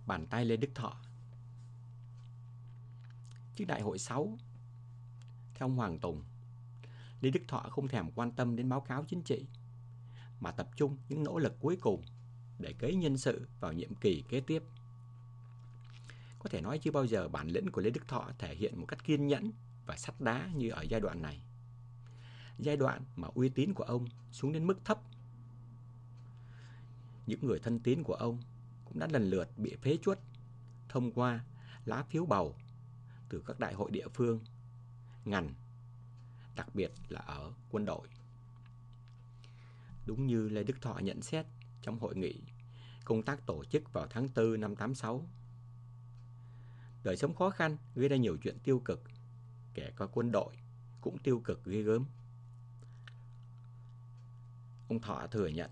bàn tay Lê Đức Thọ. Trước đại hội 6, theo ông Hoàng Tùng, Lê Đức Thọ không thèm quan tâm đến báo cáo chính trị, mà tập trung những nỗ lực cuối cùng để cấy nhân sự vào nhiệm kỳ kế tiếp. Có thể nói chưa bao giờ bản lĩnh của Lê Đức Thọ thể hiện một cách kiên nhẫn và sắt đá như ở giai đoạn này. Giai đoạn mà uy tín của ông xuống đến mức thấp. Những người thân tín của ông cũng đã lần lượt bị phế truất thông qua lá phiếu bầu từ các đại hội địa phương, ngành, đặc biệt là ở quân đội. Đúng như Lê Đức Thọ nhận xét trong hội nghị công tác tổ chức vào tháng 4 năm 86, đời sống khó khăn gây ra nhiều chuyện tiêu cực, kể cả quân đội cũng tiêu cực ghê gớm. Ông Thọ thừa nhận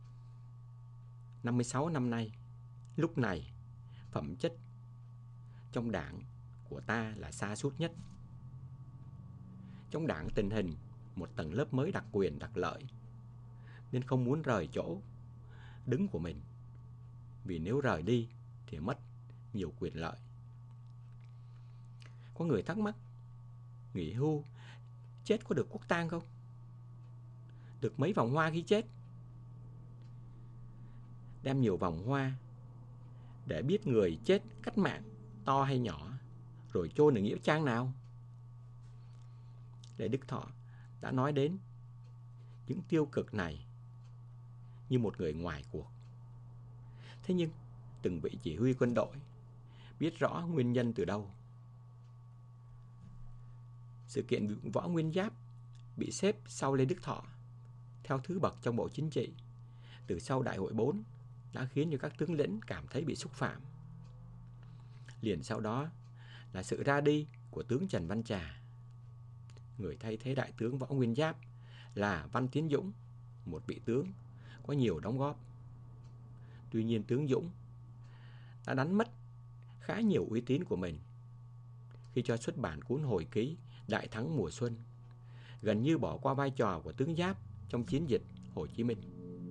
56 năm nay, lúc này phẩm chất trong đảng của ta là sa sút nhất. Trong đảng tình hình một tầng lớp mới đặc quyền đặc lợi, nên không muốn rời chỗ đứng của mình, vì nếu rời đi thì mất nhiều quyền lợi. Có người thắc mắc, nghỉ hưu chết có được quốc tang không? Được mấy vòng hoa khi chết? Đem nhiều vòng hoa để biết người chết cách mạng to hay nhỏ, rồi chôn ở nghĩa trang nào? Lê Đức Thọ đã nói đến những tiêu cực này như một người ngoài cuộc. Thế nhưng từng vị chỉ huy quân đội biết rõ nguyên nhân từ đâu. Sự kiện Võ Nguyên Giáp bị xếp sau Lê Đức Thọ theo thứ bậc trong Bộ Chính trị từ sau Đại hội 4 đã khiến cho các tướng lĩnh cảm thấy bị xúc phạm. Liền sau đó là sự ra đi của tướng Trần Văn Trà. Người thay thế đại tướng Võ Nguyên Giáp là Văn Tiến Dũng, một vị tướng có nhiều đóng góp. Tuy nhiên tướng Dũng đã đánh mất khá nhiều uy tín của mình khi cho xuất bản cuốn hồi ký Đại thắng mùa xuân, gần như bỏ qua vai trò của tướng Giáp trong chiến dịch Hồ Chí Minh.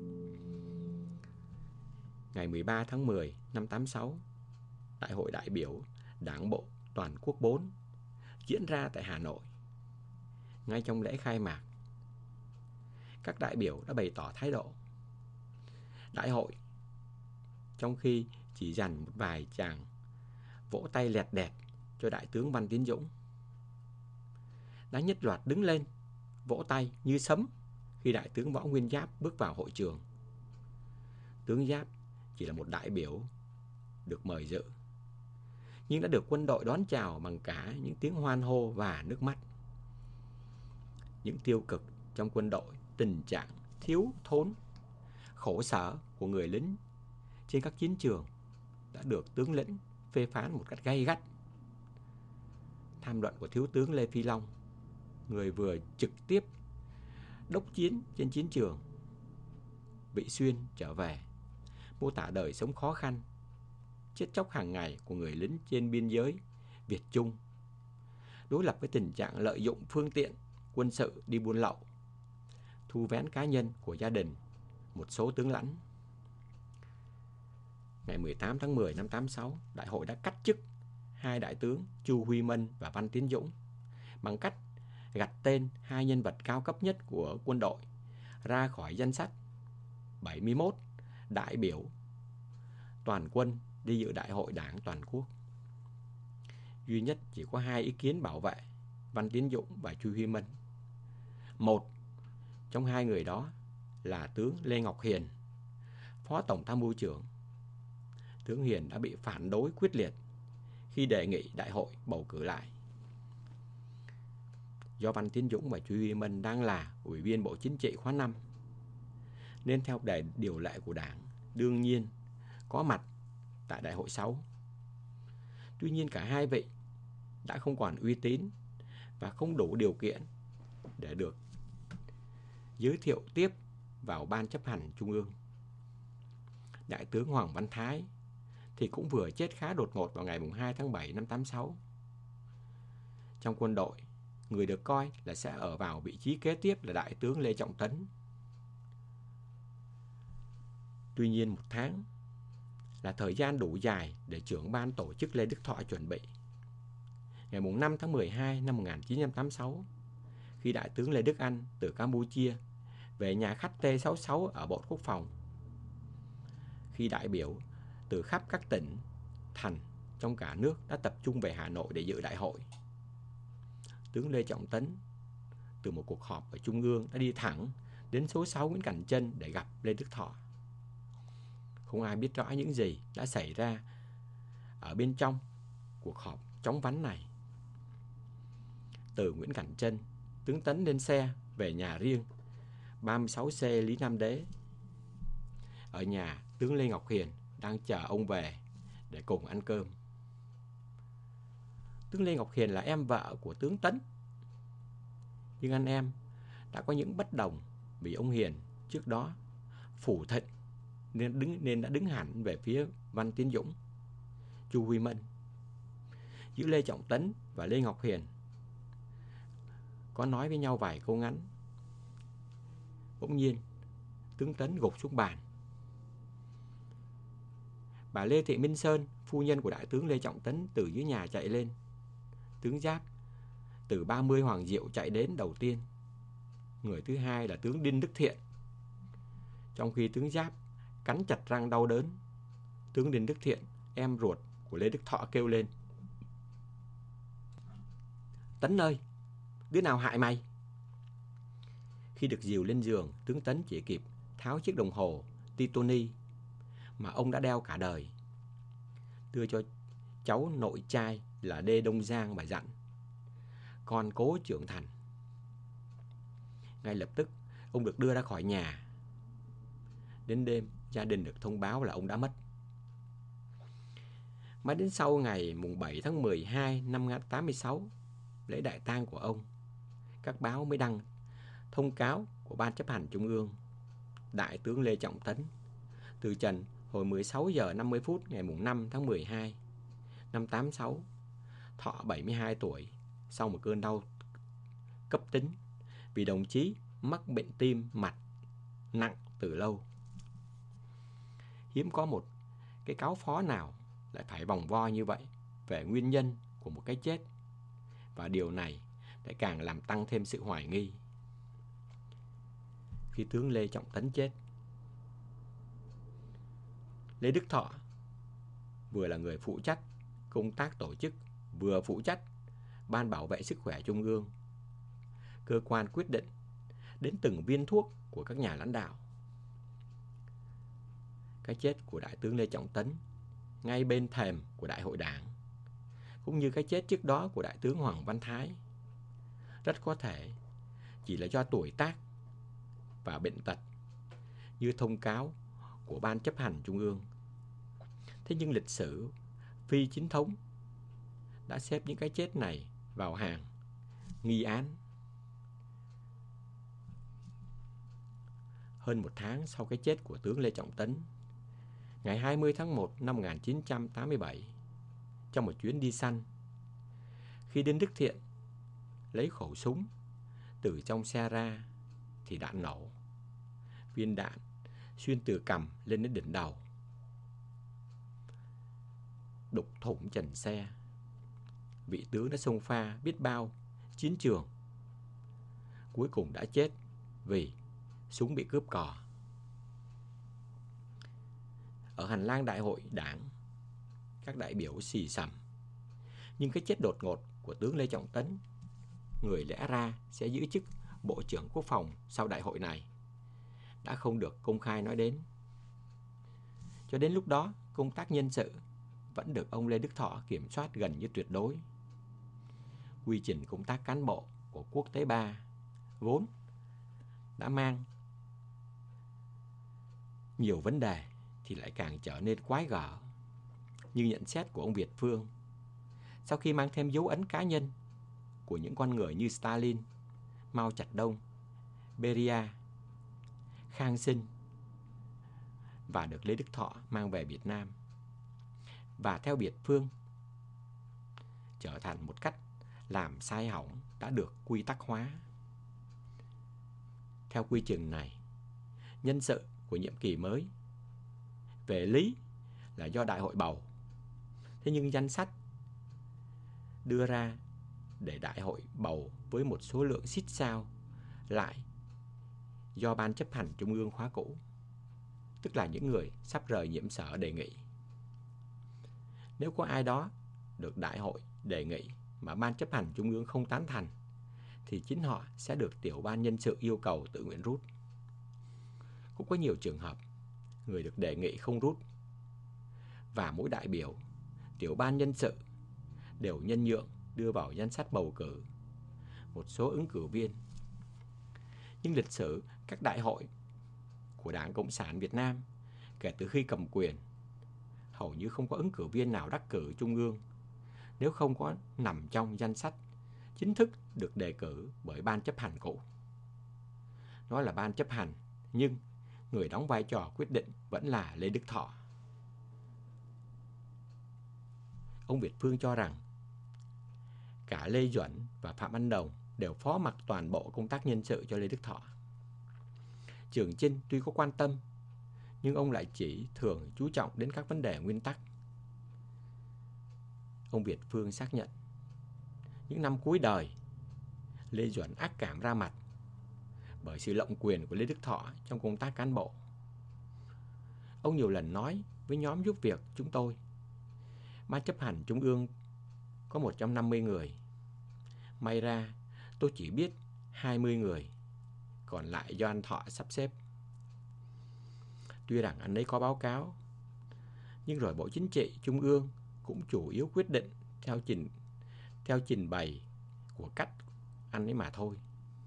Ngày 13 tháng 10 năm 86, Đại hội đại biểu Đảng bộ Toàn quốc 4 diễn ra tại Hà Nội. Ngay trong lễ khai mạc, các đại biểu đã bày tỏ thái độ. Đại hội, trong khi chỉ dành một vài tràng vỗ tay lẹt đẹt cho đại tướng Văn Tiến Dũng, đã nhất loạt đứng lên vỗ tay như sấm khi đại tướng Võ Nguyên Giáp bước vào hội trường. Tướng Giáp chỉ là một đại biểu được mời dự, nhưng đã được quân đội đón chào bằng cả những tiếng hoan hô và nước mắt. Những tiêu cực trong quân đội, tình trạng thiếu thốn, khổ sở của người lính trên các chiến trường đã được tướng lĩnh phê phán một cách gay gắt. Tham luận của Thiếu tướng Lê Phi Long, người vừa trực tiếp đốc chiến trên chiến trường Vị Xuyên trở về, mô tả đời sống khó khăn, chết chóc hàng ngày của người lính trên biên giới Việt Trung, đối lập với tình trạng lợi dụng phương tiện quân sự đi buôn lậu, thu vén cá nhân của gia đình một số tướng lãnh. Ngày 18 tháng 10 năm 86, Đại hội đã cách chức hai đại tướng Chu Huy Mân và Văn Tiến Dũng bằng cách gạch tên hai nhân vật cao cấp nhất của quân đội ra khỏi danh sách 71 đại biểu toàn quân đi dự Đại hội Đảng toàn quốc. Duy nhất chỉ có hai ý kiến bảo vệ Văn Tiến Dũng và Chu Huy Mân. Một trong hai người đó là tướng Lê Ngọc Hiền, Phó Tổng Tham mưu trưởng. Tướng Hiền đã bị phản đối quyết liệt khi đề nghị đại hội bầu cử lại. Do Văn Tiến Dũng và Chu Huy Mân đang là ủy viên Bộ Chính trị khóa 5, nên theo điều lệ của Đảng, đương nhiên có mặt tại Đại hội 6. Tuy nhiên cả hai vị đã không còn uy tín và không đủ điều kiện để được giới thiệu tiếp vào Ban chấp hành Trung ương. Đại tướng Hoàng Văn Thái thì cũng vừa chết khá đột ngột vào ngày 2 tháng 7 năm 86. Trong quân đội, người được coi là sẽ ở vào vị trí kế tiếp là Đại tướng Lê Trọng Tấn. Tuy nhiên một tháng là thời gian đủ dài để trưởng ban tổ chức Lê Đức Thọ chuẩn bị. Ngày 5 tháng 12 năm 1986, khi Đại tướng Lê Đức Anh từ Campuchia về nhà khách T66 ở Bộ Quốc phòng, khi đại biểu từ khắp các tỉnh, thành trong cả nước đã tập trung về Hà Nội để dự đại hội, tướng Lê Trọng Tấn từ một cuộc họp ở Trung ương đã đi thẳng đến số 6 Nguyễn Cảnh Trân để gặp Lê Đức Thọ. Không ai biết rõ những gì đã xảy ra ở bên trong cuộc họp chóng vánh này. Từ Nguyễn Cảnh Trân, tướng Tấn lên xe về nhà riêng 36C Lý Nam Đế. Ở nhà, tướng Lê Ngọc Hiền đang chờ ông về để cùng ăn cơm. Tướng Lê Ngọc Hiền là em vợ của tướng Tấn, nhưng anh em đã có những bất đồng vì ông Hiền trước đó phủ thịnh nên đã đứng hẳn về phía Văn Tiến Dũng, Chu Huy Minh. Giữa Lê Trọng Tấn và Lê Ngọc Hiền có nói với nhau vài câu ngắn. Bỗng nhiên, tướng Tấn gục xuống bàn. Bà Lê Thị Minh Sơn, phu nhân của đại tướng Lê Trọng Tấn, từ dưới nhà chạy lên. Tướng Giáp từ 30 Hoàng Diệu chạy đến đầu tiên. Người thứ hai là tướng Đinh Đức Thiện. Trong khi tướng Giáp cắn chặt răng đau đớn, tướng Đinh Đức Thiện, em ruột của Lê Đức Thọ, kêu lên: "Tấn ơi, đứa nào hại mày?" Khi được dìu lên giường, tướng Tấn chỉ kịp tháo chiếc đồng hồ Titoni mà ông đã đeo cả đời, đưa cho cháu nội trai là Lê Đông Giang và dặn: "Con cố trưởng thành." Ngay lập tức, ông được đưa ra khỏi nhà. Đến đêm, gia đình được thông báo là ông đã mất. Mãi đến sau ngày 7 tháng 12 năm 1986, lễ đại tang của ông, các báo mới đăng thông cáo của Ban chấp hành Trung ương: Đại tướng Lê Trọng Tấn từ trần hồi 16 giờ 50 phút ngày 5 tháng 12 năm 86, thọ 72 tuổi, sau một cơn đau cấp tính vì đồng chí mắc bệnh tim mạch nặng từ lâu. Hiếm có một cái cáo phó nào lại phải vòng vo như vậy về nguyên nhân của một cái chết, và điều này lại càng làm tăng thêm sự hoài nghi. Khi tướng Lê Trọng Tấn chết, Lê Đức Thọ vừa là người phụ trách công tác tổ chức, vừa phụ trách Ban Bảo vệ Sức khỏe Trung ương, cơ quan quyết định đến từng viên thuốc của các nhà lãnh đạo. Cái chết của Đại tướng Lê Trọng Tấn ngay bên thềm của Đại hội Đảng, cũng như cái chết trước đó của Đại tướng Hoàng Văn Thái, rất có thể chỉ là do tuổi tác và bệnh tật như thông cáo của Ban chấp hành Trung ương. Thế nhưng lịch sử phi chính thống đã xếp những cái chết này vào hàng nghi án. Hơn một tháng sau cái chết của tướng Lê Trọng Tấn, ngày 20 tháng 1 năm 1987, trong một chuyến đi săn, khi Đinh Đức Thiện lấy khẩu súng từ trong xe ra thì đạn nổ. Viên đạn xuyên từ cằm lên đến đỉnh đầu, đục thủng trần xe. Vị tướng đã xông pha biết bao chiến trường, cuối cùng đã chết vì súng bị cướp cò. Ở hành lang Đại hội Đảng, các đại biểu xì xầm. Nhưng cái chết đột ngột của tướng Lê Trọng Tấn, người lẽ ra sẽ giữ chức Bộ trưởng Quốc phòng sau đại hội này, đã không được công khai nói đến. Cho đến lúc đó, công tác nhân sự vẫn được ông Lê Đức Thọ kiểm soát gần như tuyệt đối. Quy trình công tác cán bộ của Quốc tế 3 vốn đã mang nhiều vấn đề thì lại càng trở nên quái gở. Như nhận xét của ông Việt Phương, sau khi mang thêm dấu ấn cá nhân của những con người như Stalin, Mao Trạch Đông, Beria, Khang Sinh, và được Lê Đức Thọ mang về Việt Nam, và theo Việt Phương trở thành một cách làm sai hỏng đã được quy tắc hóa. Theo quy trình này, nhân sự của nhiệm kỳ mới về lý là do đại hội bầu. Thế nhưng danh sách đưa ra để đại hội bầu với một số lượng xít sao lại do ban chấp hành trung ương khóa cũ, tức là những người sắp rời nhiệm sở đề nghị. Nếu có ai đó được đại hội đề nghị mà ban chấp hành trung ương không tán thành, thì chính họ sẽ được tiểu ban nhân sự yêu cầu tự nguyện rút. Cũng có nhiều trường hợp người được đề nghị không rút, và mỗi đại biểu, tiểu ban nhân sự đều nhân nhượng đưa vào danh sách bầu cử một số ứng cử viên. Nhưng lịch sử các đại hội của Đảng Cộng sản Việt Nam kể từ khi cầm quyền, hầu như không có ứng cử viên nào đắc cử trung ương nếu không có nằm trong danh sách chính thức được đề cử bởi ban chấp hành cũ. Nói là ban chấp hành, nhưng người đóng vai trò quyết định vẫn là Lê Đức Thọ. Ông Việt Phương cho rằng cả Lê Duẩn và Phạm Văn Đồng đều phó mặc toàn bộ công tác nhân sự cho Lê Đức Thọ. Trường Chinh tuy có quan tâm, nhưng ông lại chỉ thường chú trọng đến các vấn đề nguyên tắc. Ông Việt Phương xác nhận, những năm cuối đời, Lê Duẩn ác cảm ra mặt bởi sự lộng quyền của Lê Đức Thọ trong công tác cán bộ. Ông nhiều lần nói với nhóm giúp việc chúng tôi, ban chấp hành trung ương có 150 người. May ra tôi chỉ biết 20 người, còn lại do anh Thọ sắp xếp. Tuy rằng anh ấy có báo cáo, nhưng rồi Bộ Chính trị Trung ương cũng chủ yếu quyết định theo trình bày của cách anh ấy mà thôi.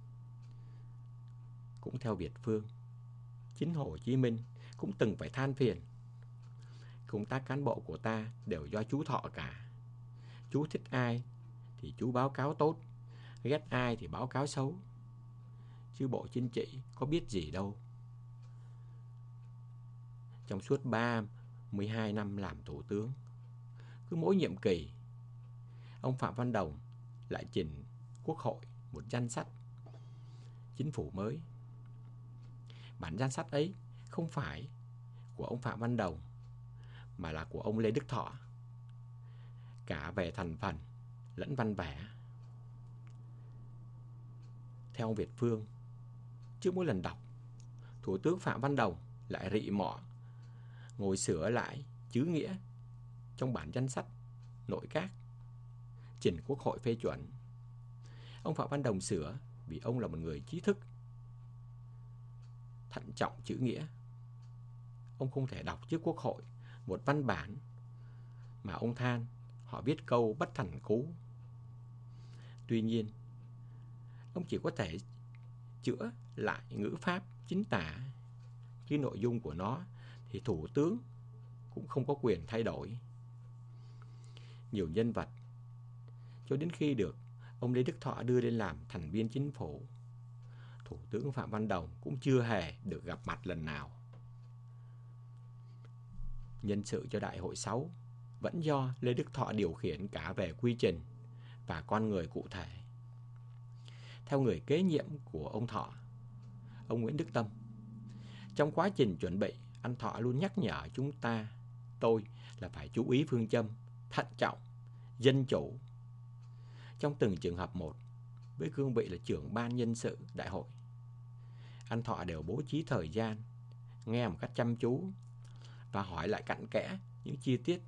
Cũng theo Việt Phương, chính Hồ Chí Minh cũng từng phải than phiền, công tác cán bộ của ta đều do chú Thọ cả. Chú thích ai thì chú báo cáo tốt, ghét ai thì báo cáo xấu, chứ Bộ Chính trị có biết gì đâu. Trong suốt 32 năm làm thủ tướng, cứ mỗi nhiệm kỳ, ông Phạm Văn Đồng lại trình Quốc hội một danh sách chính phủ mới. Bản danh sách ấy không phải của ông Phạm Văn Đồng, mà là của ông Lê Đức Thọ, cả về thành phần lẫn văn vẽ. Theo ông Việt Phương, trước mỗi lần đọc, Thủ tướng Phạm Văn Đồng lại rị mọ ngồi sửa lại chữ nghĩa trong bản danh sách nội các, trình Quốc hội phê chuẩn. Ông Phạm Văn Đồng sửa vì ông là một người trí thức, thận trọng chữ nghĩa. Ông không thể đọc trước Quốc hội một văn bản mà ông than họ viết câu bất thành cú. Tuy nhiên, ông chỉ có thể chữa lại ngữ pháp chính tả, cái nội dung của nó thì Thủ tướng cũng không có quyền thay đổi. Nhiều nhân vật cho đến khi được ông Lê Đức Thọ đưa lên làm thành viên chính phủ, Thủ tướng Phạm Văn Đồng cũng chưa hề được gặp mặt lần nào. Nhân sự cho Đại hội 6 vẫn do Lê Đức Thọ điều khiển cả về quy trình và con người cụ thể. Theo người kế nhiệm của ông Thọ, ông Nguyễn Đức Tâm, trong quá trình chuẩn bị, anh Thọ luôn nhắc nhở tôi là phải chú ý phương châm thận trọng, dân chủ. Trong từng trường hợp một, với cương vị là trưởng ban nhân sự đại hội, anh Thọ đều bố trí thời gian, nghe một cách chăm chú và hỏi lại cặn kẽ những chi tiết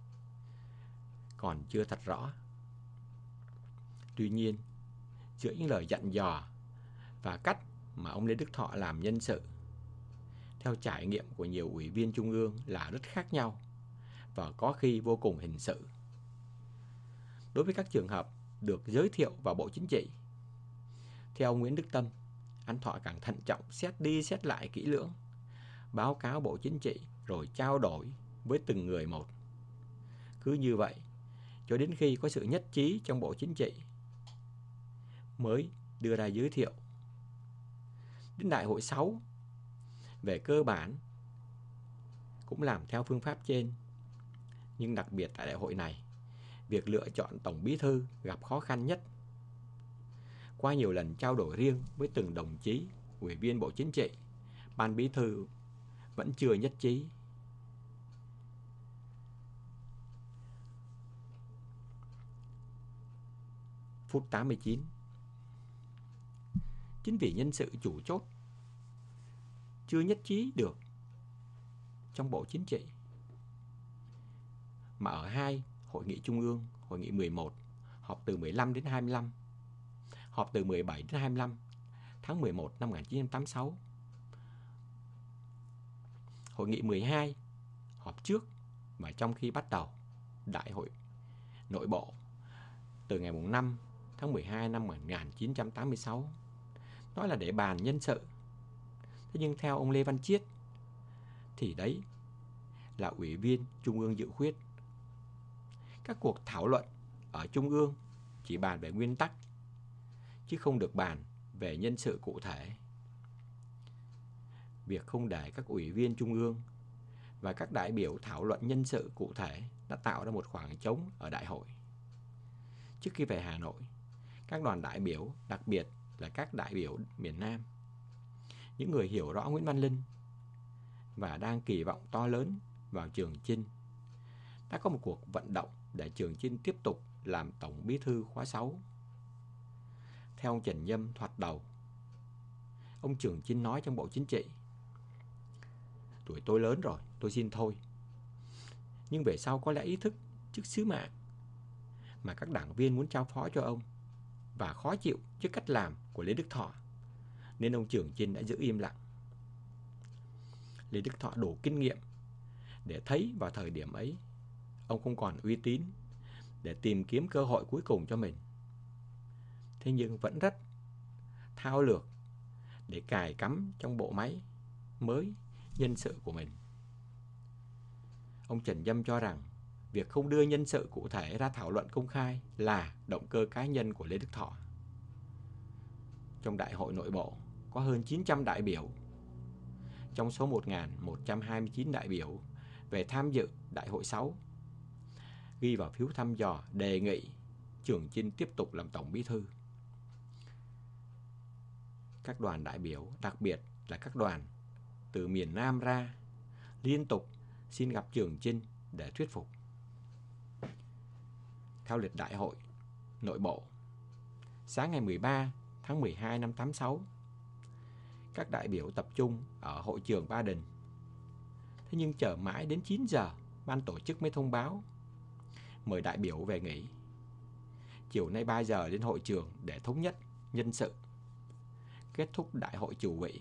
còn chưa thật rõ. Tuy nhiên, giữa những lời dặn dò và cách mà ông Lê Đức Thọ làm nhân sự, theo trải nghiệm của nhiều ủy viên trung ương là rất khác nhau và có khi vô cùng hình sự. Đối với các trường hợp được giới thiệu vào Bộ Chính trị, theo ông Nguyễn Đức Tâm, anh Thọ càng thận trọng xét đi xét lại kỹ lưỡng, báo cáo Bộ Chính trị rồi trao đổi với từng người một. Cứ như vậy, cho đến khi có sự nhất trí trong Bộ Chính trị mới đưa ra giới thiệu. Đến Đại hội 6, về cơ bản cũng làm theo phương pháp trên. Nhưng đặc biệt tại đại hội này, việc lựa chọn tổng bí thư gặp khó khăn nhất. Qua nhiều lần trao đổi riêng với từng đồng chí, ủy viên Bộ Chính trị, ban bí thư vẫn chưa nhất trí. Phút 89. Chính vì nhân sự chủ chốt chưa nhất trí được trong Bộ Chính trị, mà ở hai hội nghị trung ương, hội nghị 11, họp từ 15 đến 25, họp từ 17 đến 25 tháng 11 năm 1986, hội nghị 12, họp trước và trong khi bắt đầu đại hội nội bộ từ ngày 5 tháng 12 năm 1986, nói là để bàn nhân sự. Thế nhưng theo ông Lê Văn Chiết thì đấy là ủy viên Trung ương dự khuyết. Các cuộc thảo luận ở Trung ương chỉ bàn về nguyên tắc, chứ không được bàn về nhân sự cụ thể. Việc không để các ủy viên Trung ương và các đại biểu thảo luận nhân sự cụ thể đã tạo ra một khoảng trống ở đại hội. Trước khi về Hà Nội, các đoàn đại biểu, đặc biệt là các đại biểu miền Nam, những người hiểu rõ Nguyễn Văn Linh và đang kỳ vọng to lớn vào Trường Chinh, đã có một cuộc vận động để Trường Chinh tiếp tục làm Tổng Bí thư khóa 6. Theo ông Trần Nhâm thoạt đầu, ông Trường Chinh nói trong Bộ Chính trị: tuổi tôi lớn rồi, tôi xin thôi. Nhưng về sau có lẽ ý thức trước sứ mạng mà các đảng viên muốn trao phó cho ông và khó chịu trước cách làm của Lê Đức Thọ, nên ông Trường Chinh đã giữ im lặng. Lê Đức Thọ đủ kinh nghiệm để thấy vào thời điểm ấy ông không còn uy tín để tìm kiếm cơ hội cuối cùng cho mình. Thế nhưng vẫn rất thao lược để cài cắm trong bộ máy mới nhân sự của mình. Ông Trần Nhâm cho rằng việc không đưa nhân sự cụ thể ra thảo luận công khai là động cơ cá nhân của Lê Đức Thọ. Trong đại hội nội bộ có hơn 900 đại biểu, trong số 1.129 đại biểu về tham dự đại hội 6, ghi vào phiếu thăm dò đề nghị Trường Chinh tiếp tục làm Tổng Bí thư. Các đoàn đại biểu, đặc biệt là các đoàn từ miền Nam ra, liên tục xin gặp Trường Chinh để thuyết phục. Theo lịch đại hội nội bộ, sáng ngày 13 tháng 12 năm 86, các đại biểu tập trung ở hội trường Ba Đình. Thế nhưng chờ mãi đến 9 giờ, ban tổ chức mới thông báo mời đại biểu về nghỉ. Chiều nay 3 giờ đến hội trường để thống nhất nhân sự, kết thúc đại hội chủ bị.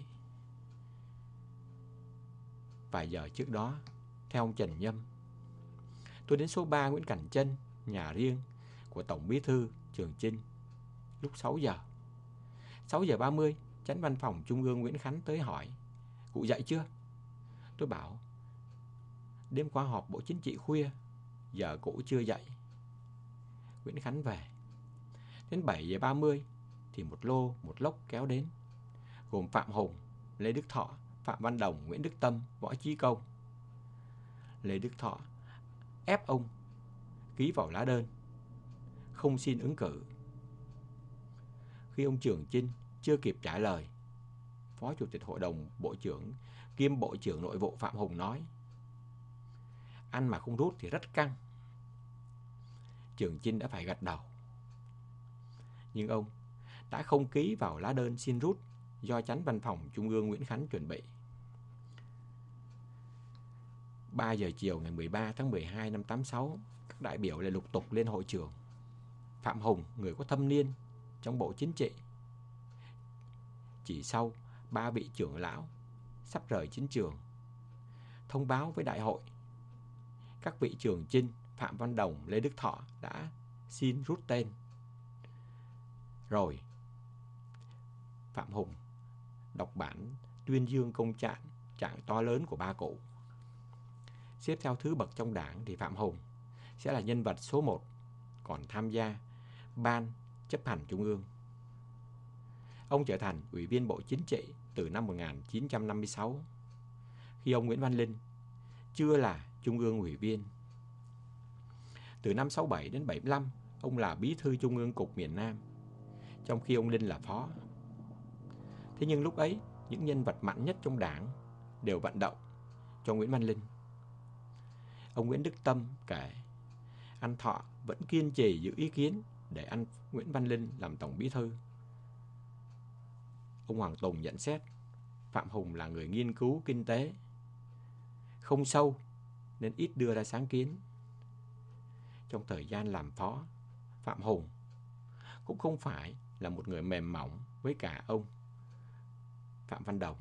Vài giờ trước đó, theo ông Trần Nhâm, tôi đến số 3 Nguyễn Cảnh Trân, nhà riêng của Tổng Bí thư Trường Chinh, lúc 6 giờ. 6 giờ 30, Chánh Văn phòng Trung ương Nguyễn Khánh tới hỏi: cụ dậy chưa? Tôi bảo: đêm qua họp Bộ Chính trị khuya, giờ cụ chưa dậy. Nguyễn Khánh về. Đến 7 giờ 30 thì một lốc kéo đến, gồm Phạm Hùng, Lê Đức Thọ, Phạm Văn Đồng, Nguyễn Đức Tâm, Võ Chí Công. Lê Đức Thọ ép ông ký vào lá đơn không xin ứng cử. Khi ông Trường Chinh chưa kịp trả lời, Phó Chủ tịch Hội đồng Bộ trưởng kiêm Bộ trưởng Nội vụ Phạm Hùng nói: ăn mà không rút thì rất căng. Trường Chinh đã phải gật đầu. Nhưng ông đã không ký vào lá đơn xin rút do Chánh Văn phòng Trung ương Nguyễn Khánh chuẩn bị. 3 giờ chiều ngày 13 tháng 12 năm 86, các đại biểu lại lục tục lên hội trường. Phạm Hùng, người có thâm niên trong Bộ Chính trị, chỉ sau 3 vị trưởng lão sắp rời chiến trường, thông báo với đại hội các vị Trường Chinh, Phạm Văn Đồng, Lê Đức Thọ đã xin rút tên. Rồi Phạm Hùng đọc bản tuyên dương công trạng to lớn của ba cụ. Xếp theo thứ bậc trong đảng thì Phạm Hùng sẽ là nhân vật số 1 còn tham gia Ban chấp hành Trung ương. Ông trở thành Ủy viên Bộ Chính trị từ năm 1956, khi ông Nguyễn Văn Linh chưa là Trung ương Ủy viên. Từ năm 67 đến 75, ông là Bí thư Trung ương Cục miền Nam, trong khi ông Linh là phó. Thế nhưng lúc ấy, những nhân vật mạnh nhất trong đảng đều vận động cho Nguyễn Văn Linh. Ông Nguyễn Đức Tâm kể, anh Thọ vẫn kiên trì giữ ý kiến để anh Nguyễn Văn Linh làm tổng bí thư. Ông Hoàng Tùng nhận xét Phạm Hùng là người nghiên cứu kinh tế không sâu nên ít đưa ra sáng kiến. Trong thời gian làm phó, Phạm Hùng cũng không phải là một người mềm mỏng với cả ông Phạm Văn Đồng.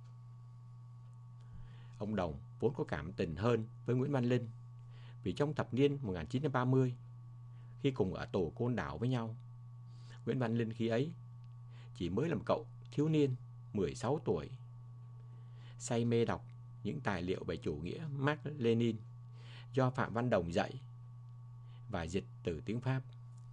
Ông Đồng vốn có cảm tình hơn với Nguyễn Văn Linh vì trong thập niên 1930, khi cùng ở tổ Côn Đảo với nhau, Nguyễn Văn Linh khi ấy chỉ mới là một cậu thiếu niên 16 tuổi, say mê đọc những tài liệu về chủ nghĩa Mác Lênin do Phạm Văn Đồng dạy và dịch từ tiếng Pháp.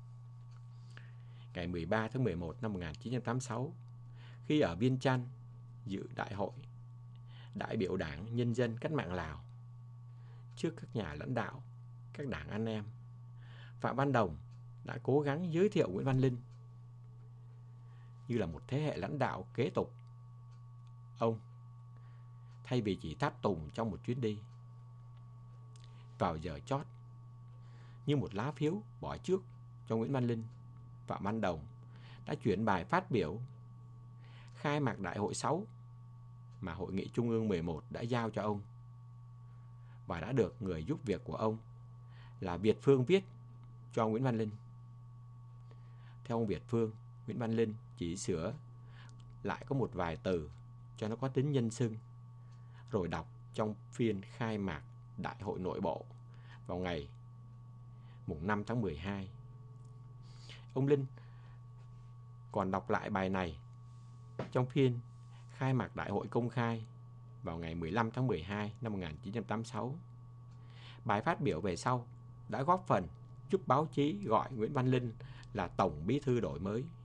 Ngày 13 tháng 11 năm 1986, khi ở Viêng Chăn dự đại hội đại biểu Đảng Nhân dân Cách mạng Lào trước các nhà lãnh đạo các đảng anh em, Phạm Văn Đồng đã cố gắng giới thiệu Nguyễn Văn Linh như là một thế hệ lãnh đạo kế tục ông, thay vì chỉ tháp tùng trong một chuyến đi. Vào giờ chót, như một lá phiếu bỏ trước cho Nguyễn Văn Linh, Phạm Văn Đồng đã chuyển bài phát biểu khai mạc Đại hội 6 mà Hội nghị Trung ương 11 đã giao cho ông, và đã được người giúp việc của ông là Việt Phương viết cho Nguyễn Văn Linh. Theo ông Việt Phương, Nguyễn Văn Linh chỉ sửa lại có một vài từ cho nó có tính nhân xưng, rồi đọc trong phiên khai mạc Đại hội nội bộ vào ngày mùng 5 tháng 12. Ông Linh còn đọc lại bài này trong phiên khai mạc Đại hội công khai vào ngày 15 tháng 12 năm 1986. Bài phát biểu về sau đã góp phần giúp báo chí gọi Nguyễn Văn Linh là Tổng Bí thư đổi mới.